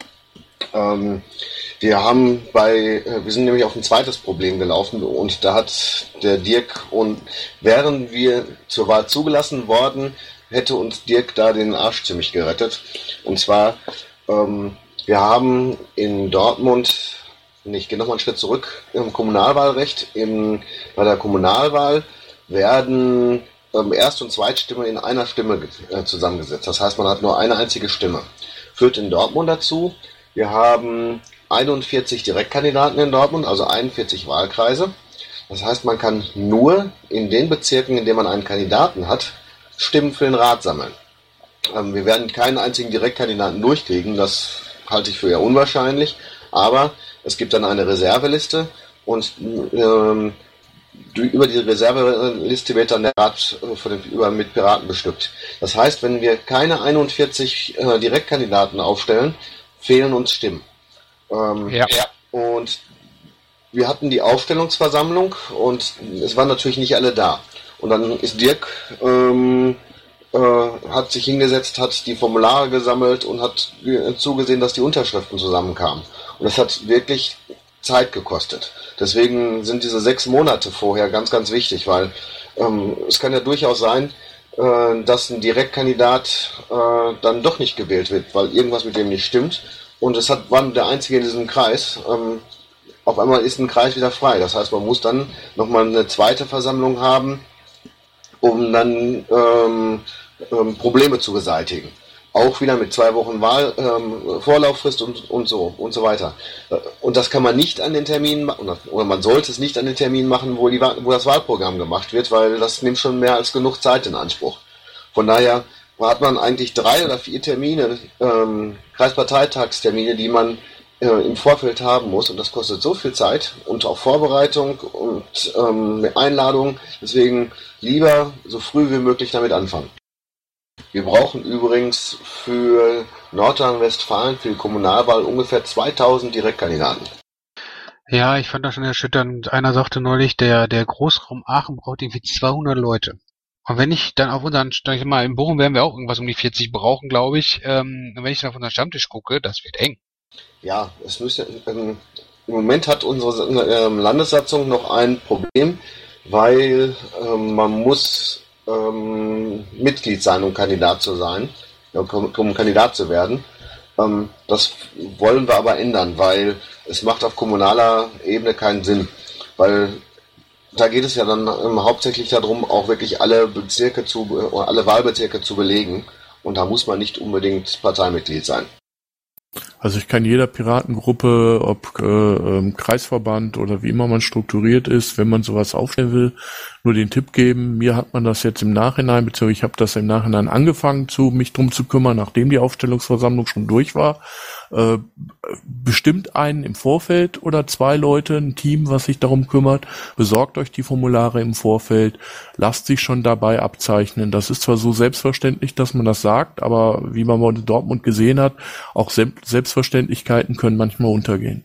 Wir sind nämlich auf ein zweites Problem gelaufen, und da hat der Dirk, und wären wir zur Wahl zugelassen worden, hätte uns Dirk da den Arsch ziemlich gerettet. Und zwar, wir haben in Dortmund, ich gehe nochmal einen Schritt zurück, im Kommunalwahlrecht, bei der Kommunalwahl werden Erst- und Zweitstimme in einer Stimme zusammengesetzt. Das heißt, man hat nur eine einzige Stimme. Führt in Dortmund dazu, wir haben 41 Direktkandidaten in Dortmund, also 41 Wahlkreise. Das heißt, man kann nur in den Bezirken, in denen man einen Kandidaten hat, Stimmen für den Rat sammeln. Wir werden keinen einzigen Direktkandidaten durchkriegen, das halte ich für eher unwahrscheinlich, aber es gibt dann eine Reserveliste, und über die Reserveliste wird dann der Rat mit Piraten bestückt. Das heißt, wenn wir keine 41 Direktkandidaten aufstellen, fehlen uns Stimmen. Ja. Und wir hatten die Aufstellungsversammlung, und es waren natürlich nicht alle da. Und dann ist Dirk hat sich hingesetzt, hat die Formulare gesammelt und hat zugesehen, dass die Unterschriften zusammenkamen. Und das hat wirklich Zeit gekostet. Deswegen sind diese 6 Monate vorher ganz, ganz wichtig, weil es kann ja durchaus sein, dass ein Direktkandidat dann doch nicht gewählt wird, weil irgendwas mit dem nicht stimmt. Und war der Einzige in diesem Kreis. Auf einmal ist ein Kreis wieder frei. Das heißt, man muss dann nochmal eine zweite Versammlung haben, um dann Probleme zu beseitigen. Auch wieder mit 2 Wochen Vorlauffrist und so weiter. Und das kann man nicht an den Terminen machen, oder man sollte es nicht an den Terminen machen, wo das Wahlprogramm gemacht wird, weil das nimmt schon mehr als genug Zeit in Anspruch. Von daher hat man eigentlich 3 oder 4 Termine, Kreisparteitagstermine, die man im Vorfeld haben muss, und das kostet so viel Zeit und auch Vorbereitung und Einladung. Deswegen lieber so früh wie möglich damit anfangen. Wir brauchen übrigens für Nordrhein-Westfalen für die Kommunalwahl ungefähr 2000 Direktkandidaten. Ja, ich fand das schon erschütternd. Einer sagte neulich, der Großraum Aachen braucht irgendwie 200 Leute. Und wenn ich dann auf unseren, ich sag mal, in Bochum werden wir auch irgendwas um die 40 brauchen, glaube ich. Und wenn ich dann auf unseren Stammtisch gucke, das wird eng. Ja, es müsste, im Moment hat unsere Landessatzung noch ein Problem, weil man muss Mitglied sein, um Kandidat zu sein, um Kandidat zu werden. Das wollen wir aber ändern, weil es macht auf kommunaler Ebene keinen Sinn, weil da geht es ja dann hauptsächlich darum, auch wirklich alle Wahlbezirke zu belegen, und da muss man nicht unbedingt Parteimitglied sein. Also ich kann jeder Piratengruppe, ob Kreisverband oder wie immer man strukturiert ist, wenn man sowas aufstellen will, nur den Tipp geben. Mir hat man das jetzt im Nachhinein, beziehungsweise ich habe das im Nachhinein angefangen, mich drum zu kümmern, nachdem die Aufstellungsversammlung schon durch war. Bestimmt einen im Vorfeld oder 2 Leute, ein Team, was sich darum kümmert. Besorgt euch die Formulare im Vorfeld, lasst sich schon dabei abzeichnen. Das ist zwar so selbstverständlich, dass man das sagt, aber wie man mal in Dortmund gesehen hat, auch Selbstverständlichkeiten können manchmal untergehen.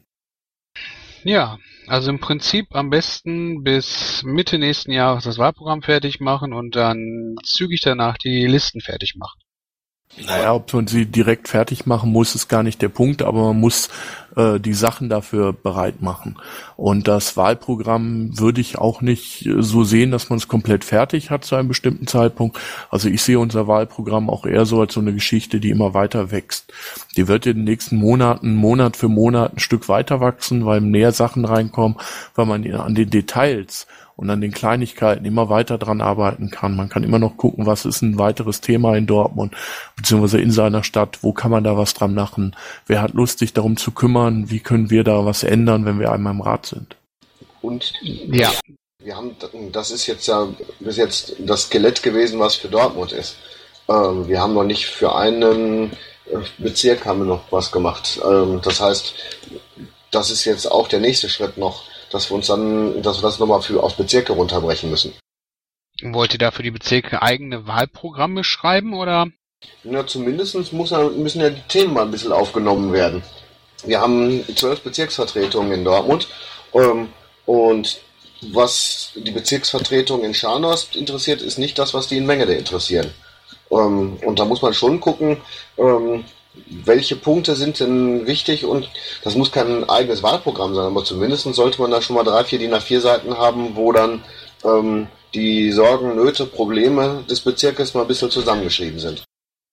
Ja, also im Prinzip am besten bis Mitte nächsten Jahres das Wahlprogramm fertig machen und dann zügig danach die Listen fertig machen. Naja, ob man sie direkt fertig machen muss, ist gar nicht der Punkt, aber man muss die Sachen dafür bereit machen. Und das Wahlprogramm würde ich auch nicht so sehen, dass man es komplett fertig hat zu einem bestimmten Zeitpunkt. Also ich sehe unser Wahlprogramm auch eher so als so eine Geschichte, die immer weiter wächst. Die wird in den nächsten Monaten, Monat für Monat ein Stück weiter wachsen, weil mehr Sachen reinkommen, weil man an den Details und an den Kleinigkeiten immer weiter dran arbeiten kann. Man kann immer noch gucken, was ist ein weiteres Thema in Dortmund, beziehungsweise in seiner Stadt, wo kann man da was dran machen, wer hat Lust, sich darum zu kümmern, wie können wir da was ändern, wenn wir einmal im Rat sind. Und ja, das ist jetzt ja bis jetzt das Skelett gewesen, was für Dortmund ist. Wir haben noch nicht für einen Bezirk haben wir noch was gemacht. Das heißt, das ist jetzt auch der nächste Schritt noch, dass wir das nochmal auf Bezirke runterbrechen müssen. Wollt ihr da für die Bezirke eigene Wahlprogramme schreiben, oder? Na, zumindest müssen ja die Themen mal ein bisschen aufgenommen werden. Wir haben 12 Bezirksvertretungen in Dortmund, und was die Bezirksvertretung in Scharnhorst interessiert, ist nicht das, was die in Mengede interessieren. Und da muss man schon gucken, welche Punkte sind denn wichtig, und das muss kein eigenes Wahlprogramm sein, aber zumindest sollte man da schon mal 3-4 DIN A4 Seiten haben, wo dann die Sorgen, Nöte, Probleme des Bezirkes mal ein bisschen zusammengeschrieben sind.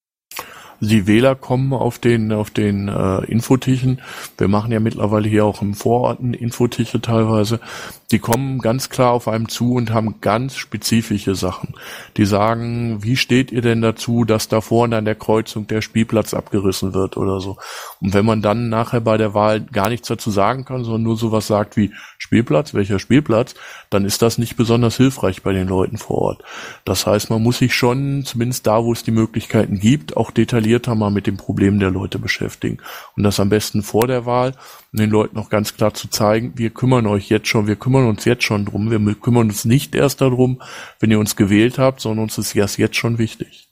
Die Wähler kommen auf den Infotischen. Wir machen ja mittlerweile hier auch im Vororten Infotische teilweise. Die kommen ganz klar auf einem zu und haben ganz spezifische Sachen. Die sagen, wie steht ihr denn dazu, dass da vorne an der Kreuzung der Spielplatz abgerissen wird oder so. Und wenn man dann nachher bei der Wahl gar nichts dazu sagen kann, sondern nur sowas sagt wie Spielplatz, welcher Spielplatz, dann ist das nicht besonders hilfreich bei den Leuten vor Ort. Das heißt, man muss sich schon, zumindest da, wo es die Möglichkeiten gibt, auch detaillierter mal mit den Problemen der Leute beschäftigen. Und das am besten vor der Wahl, um den Leuten auch ganz klar zu zeigen, wir kümmern uns jetzt schon drum. Wir kümmern uns nicht erst darum, wenn ihr uns gewählt habt, sondern uns ist das jetzt schon wichtig.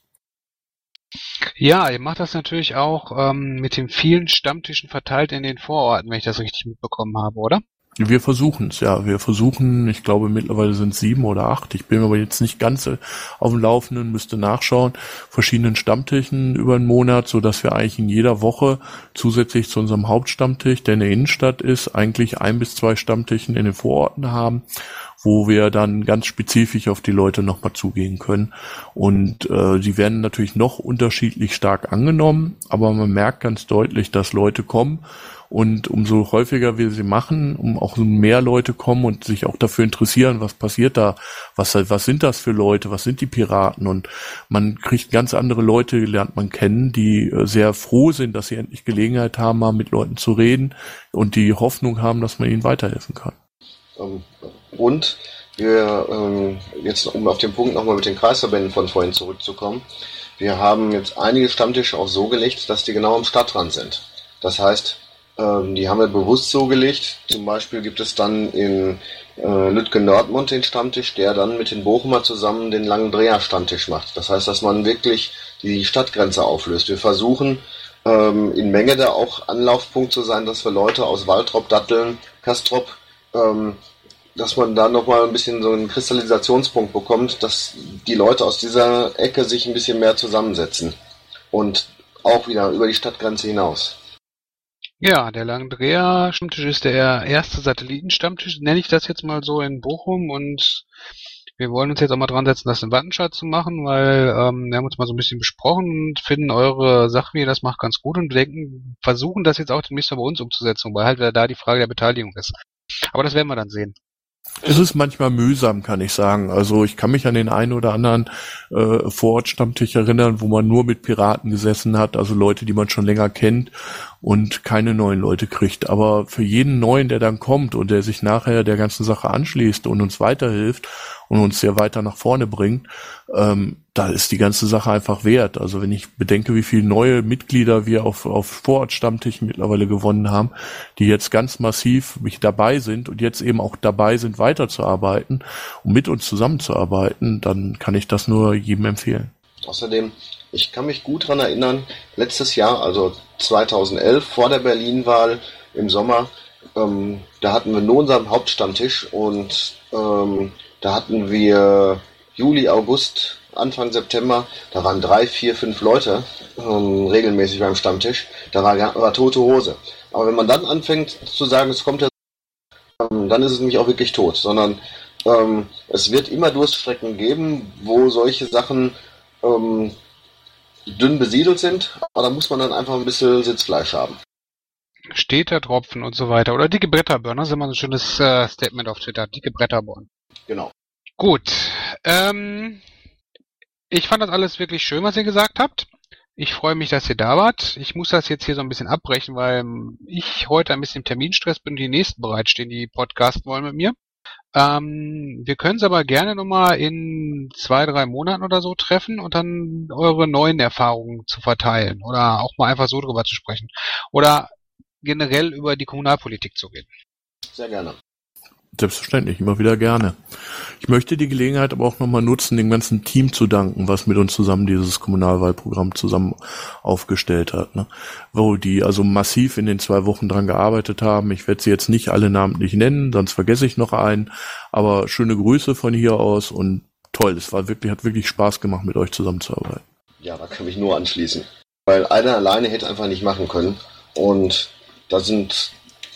Ja, ihr macht das natürlich auch mit den vielen Stammtischen verteilt in den Vororten, wenn ich das richtig mitbekommen habe, oder? Wir versuchen es, ja. Wir versuchen, ich glaube mittlerweile sind es 7 oder 8. Ich bin aber jetzt nicht ganz auf dem Laufenden, müsste nachschauen. Verschiedenen Stammtischen über einen Monat, so dass wir eigentlich in jeder Woche zusätzlich zu unserem Hauptstammtisch, der in der Innenstadt ist, eigentlich 1 bis 2 Stammtischen in den Vororten haben. wo wir dann ganz spezifisch auf die Leute nochmal zugehen können. Und die werden natürlich noch unterschiedlich stark angenommen, aber man merkt ganz deutlich, dass Leute kommen. Und umso häufiger wir sie machen, umso mehr Leute kommen und sich auch dafür interessieren, was passiert da, was sind das für Leute, was sind die Piraten, und man kriegt ganz andere Leute, lernt man kennen, die sehr froh sind, dass sie endlich Gelegenheit haben, mal mit Leuten zu reden und die Hoffnung haben, dass man ihnen weiterhelfen kann. Und wir, jetzt um auf den Punkt nochmal mit den Kreisverbänden von vorhin zurückzukommen, wir haben jetzt einige Stammtische auch so gelegt, dass die genau am Stadtrand sind. Das heißt, die haben wir bewusst so gelegt. Zum Beispiel gibt es dann in Lütgendortmund den Stammtisch, der dann mit den Bochumer zusammen den Langendreher-Stammtisch macht. Das heißt, dass man wirklich die Stadtgrenze auflöst. Wir versuchen in Menge da auch Anlaufpunkt zu sein, dass wir Leute aus Waltrop, Datteln, Castrop, dass man da nochmal ein bisschen so einen Kristallisationspunkt bekommt, dass die Leute aus dieser Ecke sich ein bisschen mehr zusammensetzen. Und auch wieder über die Stadtgrenze hinaus. Ja, der Langendreher-Stammtisch ist der erste Satellitenstammtisch, nenne ich das jetzt mal so, in Bochum, und wir wollen uns jetzt auch mal dran setzen, das in Wattenscheid zu machen, weil wir haben uns mal so ein bisschen besprochen und finden eure Sache, wie ihr das macht, ganz gut und versuchen das jetzt auch demnächst mal bei uns umzusetzen, weil halt wieder da die Frage der Beteiligung ist. Aber das werden wir dann sehen. Es ist manchmal mühsam, kann ich sagen. Also ich kann mich an den einen oder anderen Vorortstammtisch erinnern, wo man nur mit Piraten gesessen hat, also Leute, die man schon länger kennt und keine neuen Leute kriegt. Aber für jeden Neuen, der dann kommt und der sich nachher der ganzen Sache anschließt und uns weiterhilft und uns sehr weiter nach vorne bringt, da ist die ganze Sache einfach wert. Also wenn ich bedenke, wie viele neue Mitglieder wir auf Vorortstammtischen mittlerweile gewonnen haben, die jetzt ganz massiv mit dabei sind und jetzt eben auch dabei sind, weiterzuarbeiten und mit uns zusammenzuarbeiten, dann kann ich das nur jedem empfehlen. Außerdem, ich kann mich gut daran erinnern, letztes Jahr, also 2011, vor der Berlin-Wahl im Sommer, da hatten wir nur unseren Hauptstammtisch und da hatten wir Juli, August, Anfang September, da waren 3, 4, 5 Leute regelmäßig beim Stammtisch, da war tote Hose. Aber wenn man dann anfängt zu sagen, es kommt ja, dann ist es nämlich auch wirklich tot, sondern es wird immer Durststrecken geben, wo solche Sachen dünn besiedelt sind, aber da muss man dann einfach ein bisschen Sitzfleisch haben. Steter Tropfen und so weiter. Oder dicke Bretterbohren, das ist immer so ein schönes Statement auf Twitter, dicke Bretterbohren. Genau. Gut, ich fand das alles wirklich schön, was ihr gesagt habt. Ich freue mich, dass ihr da wart. Ich muss das jetzt hier so ein bisschen abbrechen, weil ich heute ein bisschen im Terminstress bin und die nächsten bereitstehen, die podcasten wollen mit mir. Wir können es aber gerne nochmal in 2, 3 Monaten oder so treffen und dann eure neuen Erfahrungen zu verteilen oder auch mal einfach so drüber zu sprechen. Oder generell über die Kommunalpolitik zu reden. Sehr gerne. Selbstverständlich, immer wieder gerne. Ich möchte die Gelegenheit aber auch nochmal nutzen, dem ganzen Team zu danken, was mit uns zusammen dieses Kommunalwahlprogramm zusammen aufgestellt hat, ne? Wo die also massiv in den 2 Wochen dran gearbeitet haben. Ich werde sie jetzt nicht alle namentlich nennen, sonst vergesse ich noch einen. Aber schöne Grüße von hier aus und toll, es hat wirklich Spaß gemacht, mit euch zusammenzuarbeiten. Ja, da kann ich nur anschließen. Weil einer alleine hätte einfach nicht machen können. Und da sind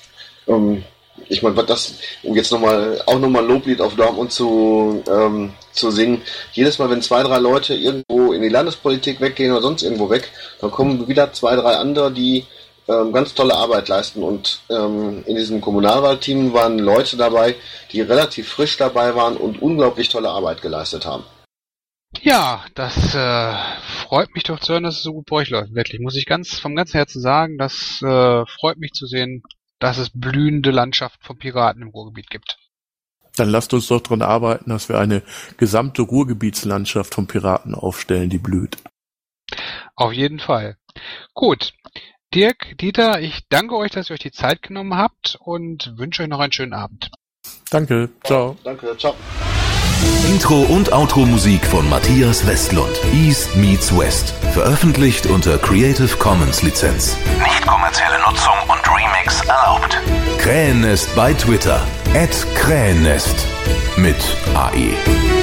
ich meine, um jetzt nochmal ein Loblied auf Dortmund zu singen, jedes Mal, wenn 2, 3 Leute irgendwo in die Landespolitik weggehen oder sonst irgendwo weg, dann kommen wieder 2, 3 andere, die ganz tolle Arbeit leisten. Und in diesem Kommunalwahlteam waren Leute dabei, die relativ frisch dabei waren und unglaublich tolle Arbeit geleistet haben. Ja, das freut mich doch zu hören, dass es so gut bei euch läuft. Wirklich, muss ich vom ganzen Herzen sagen, das freut mich zu sehen, dass es blühende Landschaften von Piraten im Ruhrgebiet gibt. Dann lasst uns doch daran arbeiten, dass wir eine gesamte Ruhrgebietslandschaft von Piraten aufstellen, die blüht. Auf jeden Fall. Gut. Dirk, Dieter, ich danke euch, dass ihr euch die Zeit genommen habt und wünsche euch noch einen schönen Abend. Danke, ciao. Danke, ciao. Intro und Outro-Musik von Matthias Westlund. East meets West. Veröffentlicht unter Creative Commons Lizenz. Nicht kommerzielle Nutzung und Remix erlaubt. Krähennest bei Twitter. @Krähennest. Mit AE.